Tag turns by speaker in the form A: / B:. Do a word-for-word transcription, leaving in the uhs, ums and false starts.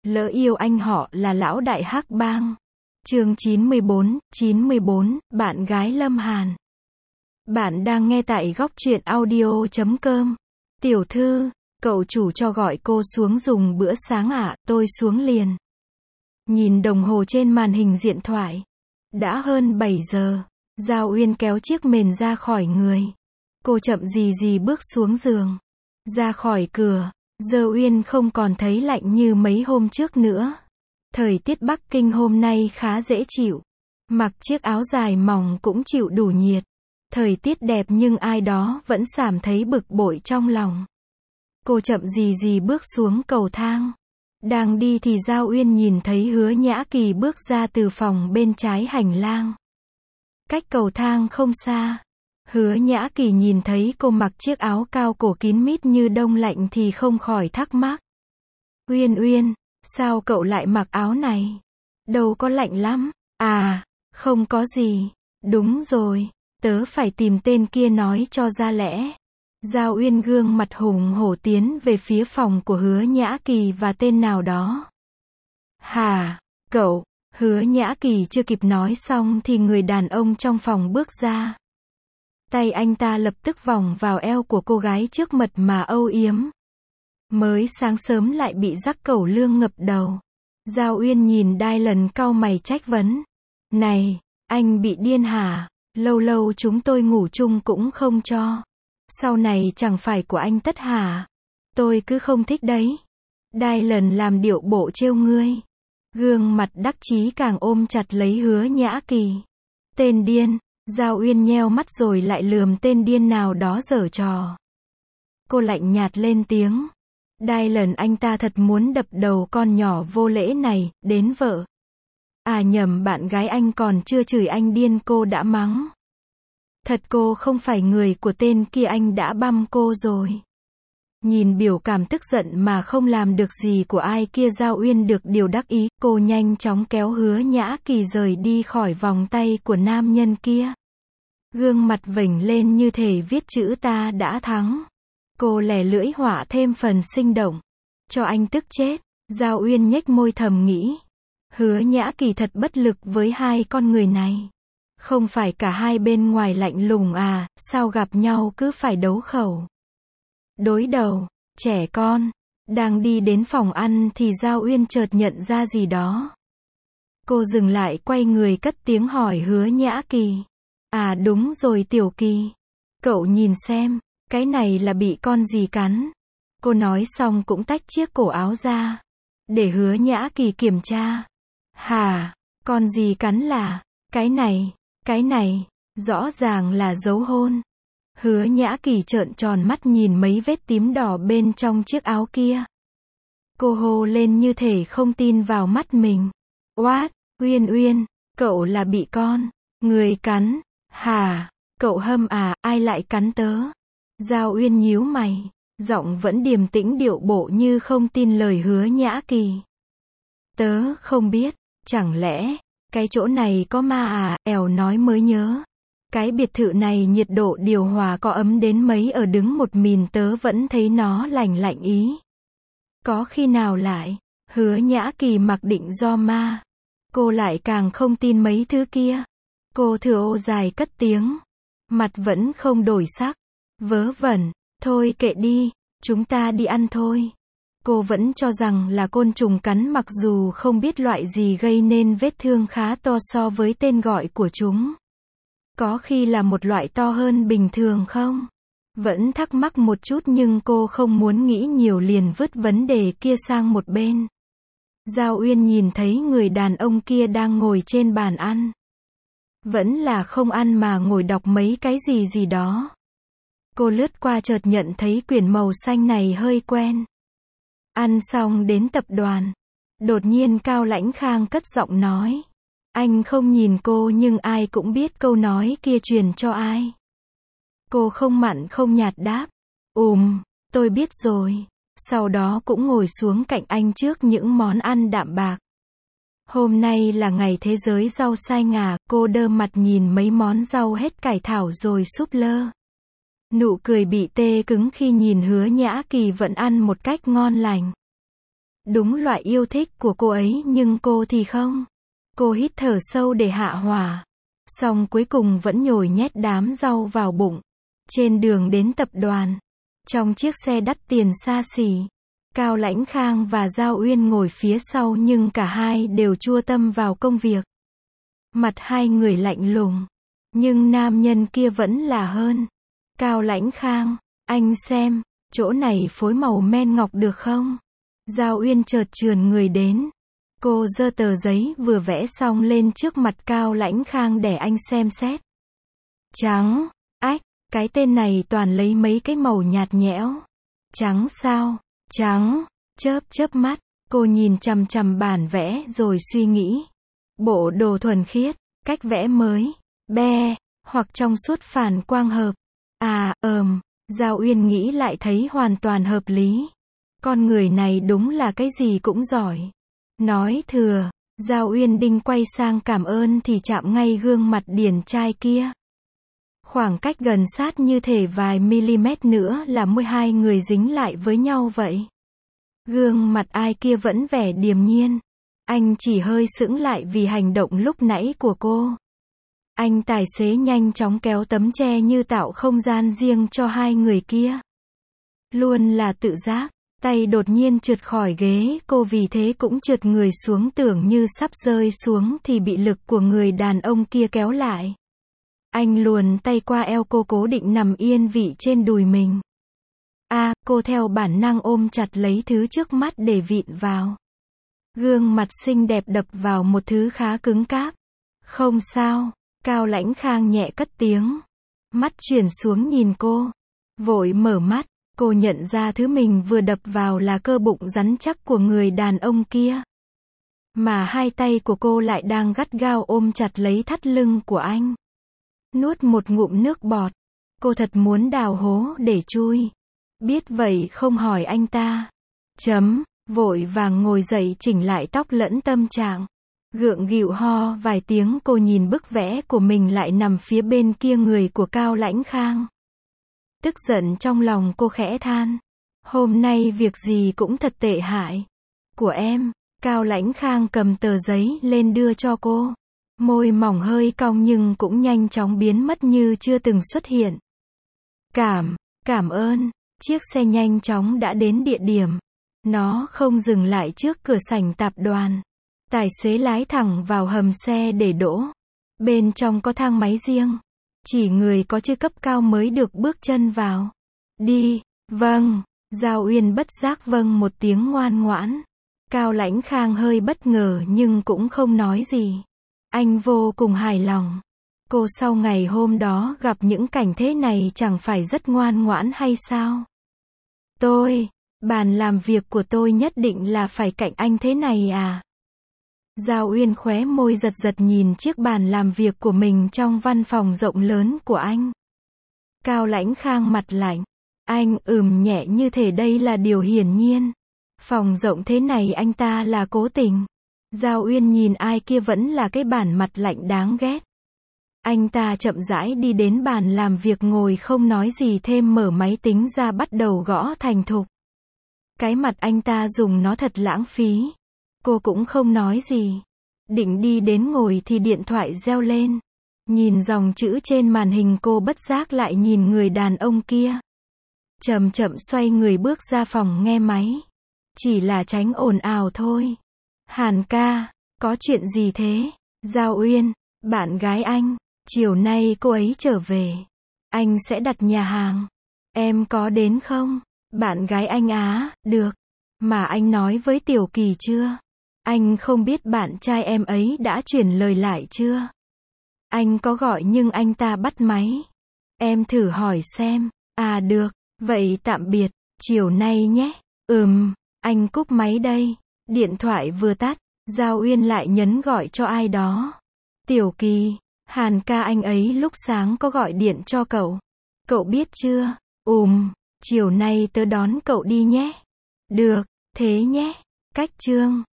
A: Lỡ yêu anh họ là lão đại hắc bang. Chương chín mươi bốn, chín mươi bốn, bạn gái Lâm Hàn. Bạn đang nghe tại góc truyện audio chấm com. Tiểu thư, cậu chủ cho gọi cô xuống dùng bữa sáng ạ, à, tôi xuống liền. Nhìn đồng hồ trên màn hình điện thoại. Đã hơn bảy giờ. Giao Uyên kéo chiếc mền ra khỏi người. Cô chậm gì gì bước xuống giường. Ra khỏi cửa. Giờ Uyên không còn thấy lạnh như mấy hôm trước nữa. Thời tiết Bắc Kinh hôm nay khá dễ chịu. Mặc chiếc áo dài mỏng cũng chịu đủ nhiệt. Thời tiết đẹp nhưng ai đó vẫn cảm thấy bực bội trong lòng. Cô chậm gì gì bước xuống cầu thang. Đang đi thì Giao Uyên nhìn thấy Hứa Nhã Kỳ bước ra từ phòng bên trái hành lang. Cách cầu thang không xa. Hứa Nhã Kỳ nhìn thấy cô mặc chiếc áo cao cổ kín mít như đông lạnh thì không khỏi thắc mắc. Uyên Uyên, sao cậu lại mặc áo này? Đâu có lạnh lắm. À, không có gì. Đúng rồi, tớ phải tìm tên kia nói cho ra lẽ. Giao Uyên gương mặt hùng hổ tiến về phía phòng của Hứa Nhã Kỳ và tên nào đó. Hả, cậu? Hứa Nhã Kỳ chưa kịp nói xong thì người đàn ông trong phòng bước ra. Tay anh ta lập tức vòng vào eo của cô gái trước mật mà âu yếm. Mới sáng sớm lại bị rắc cẩu lương ngập đầu. Giao Uyên nhìn Dylan cau mày trách vấn. Này, anh bị điên hả? Lâu lâu chúng tôi ngủ chung cũng không cho. Sau này chẳng phải của anh tất hả? Tôi cứ không thích đấy. Dylan làm điệu bộ trêu ngươi. Gương mặt đắc chí càng ôm chặt lấy Hứa Nhã Kỳ. Tên điên. Giao Uyên nheo mắt rồi lại lườm tên điên nào đó giở trò. Cô lạnh nhạt lên tiếng. Dylan, anh ta thật muốn đập đầu con nhỏ vô lễ này, đến vợ. À nhầm, bạn gái anh còn chưa chửi anh điên cô đã mắng. Thật cô không phải người của tên kia, anh đã băm cô rồi. Nhìn biểu cảm tức giận mà không làm được gì của ai kia, Giao Uyên được điều đắc ý, cô nhanh chóng kéo Hứa Nhã Kỳ rời đi khỏi vòng tay của nam nhân kia. Gương mặt vểnh lên như thể viết chữ ta đã thắng. Cô lè lưỡi họa thêm phần sinh động. Cho anh tức chết. Giao Uyên nhếch môi thầm nghĩ. Hứa Nhã Kỳ thật bất lực với hai con người này. Không phải cả hai bên ngoài lạnh lùng à, sao gặp nhau cứ phải đấu khẩu. Đối đầu, trẻ con. Đang đi đến phòng ăn thì Giao Uyên chợt nhận ra gì đó. Cô dừng lại quay người cất tiếng hỏi Hứa Nhã Kỳ. À đúng rồi Tiểu Kỳ. Cậu nhìn xem, cái này là bị con gì cắn. Cô nói xong cũng tách chiếc cổ áo ra. Để Hứa Nhã Kỳ kiểm tra. Hả, con gì cắn là, cái này, cái này, rõ ràng là dấu hôn. Hứa Nhã Kỳ trợn tròn mắt nhìn mấy vết tím đỏ bên trong chiếc áo kia. Cô hô lên như thể không tin vào mắt mình. What, Uyên Uyên, cậu là bị con người cắn, hả? Cậu hâm à, ai lại cắn tớ? Giao Uyên nhíu mày, giọng vẫn điềm tĩnh điệu bộ như không tin lời Hứa Nhã Kỳ. Tớ không biết, chẳng lẽ, cái chỗ này có ma à, èo nói mới nhớ. Cái biệt thự này nhiệt độ điều hòa có ấm đến mấy ở đứng một mình tớ vẫn thấy nó lạnh lạnh ý. Có khi nào lại, Hứa Nhã Kỳ mặc định do ma. Cô lại càng không tin mấy thứ kia. Cô thừa ô dài cất tiếng. Mặt vẫn không đổi sắc. Vớ vẩn, thôi kệ đi, chúng ta đi ăn thôi. Cô vẫn cho rằng là côn trùng cắn mặc dù không biết loại gì gây nên vết thương khá to so với tên gọi của chúng. Có khi là một loại to hơn bình thường không? Vẫn thắc mắc một chút nhưng cô không muốn nghĩ nhiều liền vứt vấn đề kia sang một bên. Giao Uyên nhìn thấy người đàn ông kia đang ngồi trên bàn ăn. Vẫn là không ăn mà ngồi đọc mấy cái gì gì đó. Cô lướt qua chợt nhận thấy quyển màu xanh này hơi quen. Ăn xong đến tập đoàn. Đột nhiên Cao Lãnh Khang cất giọng nói. Anh không nhìn cô nhưng ai cũng biết câu nói kia truyền cho ai. Cô không mặn không nhạt đáp. Ùm, tôi biết rồi. Sau đó cũng ngồi xuống cạnh anh trước những món ăn đạm bạc. Hôm nay là ngày thế giới rau xanh à, cô đơ mặt nhìn mấy món rau hết cải thảo rồi súp lơ. Nụ cười bị tê cứng khi nhìn Hứa Nhã Kỳ vẫn ăn một cách ngon lành. Đúng loại yêu thích của cô ấy nhưng cô thì không. Cô hít thở sâu để hạ hỏa. Xong cuối cùng vẫn nhồi nhét đám rau vào bụng. Trên đường đến tập đoàn. Trong chiếc xe đắt tiền xa xỉ. Cao Lãnh Khang và Giao Uyên ngồi phía sau nhưng cả hai đều chua tâm vào công việc. Mặt hai người lạnh lùng. Nhưng nam nhân kia vẫn là hơn. Cao Lãnh Khang, anh xem, chỗ này phối màu men ngọc được không? Giao Uyên chợt trườn người đến. Cô giơ tờ giấy vừa vẽ xong lên trước mặt Cao Lãnh Khang để anh xem xét. Trắng, ách, cái tên này toàn lấy mấy cái màu nhạt nhẽo. Trắng sao? Trắng, chớp chớp mắt, cô nhìn chằm chằm bản vẽ rồi suy nghĩ. Bộ đồ thuần khiết, cách vẽ mới, be, hoặc trong suốt phản quang hợp. À, ờm, Giao Uyên nghĩ lại thấy hoàn toàn hợp lý. Con người này đúng là cái gì cũng giỏi. Nói thừa, Giao Uyên định quay sang cảm ơn thì chạm ngay gương mặt điển trai kia. Khoảng cách gần sát như thể vài mm nữa là môi hai người dính lại với nhau vậy. Gương mặt ai kia vẫn vẻ điềm nhiên. Anh chỉ hơi sững lại vì hành động lúc nãy của cô. Anh tài xế nhanh chóng kéo tấm tre như tạo không gian riêng cho hai người kia. Luôn là tự giác, tay đột nhiên trượt khỏi ghế, cô vì thế cũng trượt người xuống, tưởng như sắp rơi xuống thì bị lực của người đàn ông kia kéo lại. Anh luồn tay qua eo cô, cố định nằm yên vị trên đùi mình. À, cô theo bản năng ôm chặt lấy thứ trước mắt để vịn vào. Gương mặt xinh đẹp đập vào một thứ khá cứng cáp. Không sao, Cao Lãnh Khang nhẹ cất tiếng. Mắt chuyển xuống nhìn cô. Vội mở mắt, cô nhận ra thứ mình vừa đập vào là cơ bụng rắn chắc của người đàn ông kia. Mà hai tay của cô lại đang gắt gao ôm chặt lấy thắt lưng của anh. Nuốt một ngụm nước bọt. Cô thật muốn đào hố để chui. Biết vậy không hỏi anh ta. Chấm, vội vàng ngồi dậy chỉnh lại tóc lẫn tâm trạng. Gượng gịu ho vài tiếng, cô nhìn bức vẽ của mình lại nằm phía bên kia người của Cao Lãnh Khang. Tức giận trong lòng cô khẽ than. Hôm nay việc gì cũng thật tệ hại. Của em, Cao Lãnh Khang cầm tờ giấy lên đưa cho cô. Môi mỏng hơi cong nhưng cũng nhanh chóng biến mất như chưa từng xuất hiện. Cảm, cảm ơn. Chiếc xe nhanh chóng đã đến địa điểm. Nó không dừng lại trước cửa sảnh tập đoàn. Tài xế lái thẳng vào hầm xe để đỗ. Bên trong có thang máy riêng. Chỉ người có chức cấp cao mới được bước chân vào. Đi, vâng. Giao Uyên bất giác vâng một tiếng ngoan ngoãn. Cao Lãnh Khang hơi bất ngờ nhưng cũng không nói gì. Anh vô cùng hài lòng. Cô sau ngày hôm đó gặp những cảnh thế này chẳng phải rất ngoan ngoãn hay sao? Tôi, bàn làm việc của tôi nhất định là phải cạnh anh thế này à? Giao Uyên khóe môi giật giật nhìn chiếc bàn làm việc của mình trong văn phòng rộng lớn của anh. Cao Lãnh Khang mặt lạnh. Anh ừm nhẹ như thể đây là điều hiển nhiên. Phòng rộng thế này anh ta là cố tình. Giao Uyên nhìn ai kia vẫn là cái bản mặt lạnh đáng ghét. Anh ta chậm rãi đi đến bàn làm việc ngồi không nói gì thêm, mở máy tính ra bắt đầu gõ thành thục. Cái mặt anh ta dùng nó thật lãng phí. Cô cũng không nói gì. Định đi đến ngồi thì điện thoại reo lên. Nhìn dòng chữ trên màn hình cô bất giác lại nhìn người đàn ông kia. Chậm chậm xoay người bước ra phòng nghe máy. Chỉ là tránh ồn ào thôi. Hàn ca, có chuyện gì thế? Giao Uyên, bạn gái anh, chiều nay cô ấy trở về. Anh sẽ đặt nhà hàng. Em có đến không? Bạn gái anh á, được. Mà anh nói với Tiểu Kỳ chưa? Anh không biết bạn trai em ấy đã chuyển lời lại chưa? Anh có gọi nhưng anh ta bắt máy. Em thử hỏi xem. À được, vậy tạm biệt, chiều nay nhé. Ừm, anh cúp máy đây. Điện thoại vừa tắt, Giao Uyên lại nhấn gọi cho ai đó. Tiểu Kỳ, Hàn ca anh ấy lúc sáng có gọi điện cho cậu. Cậu biết chưa? Ùm, chiều nay tớ đón cậu đi nhé. Được, thế nhé. Cách chương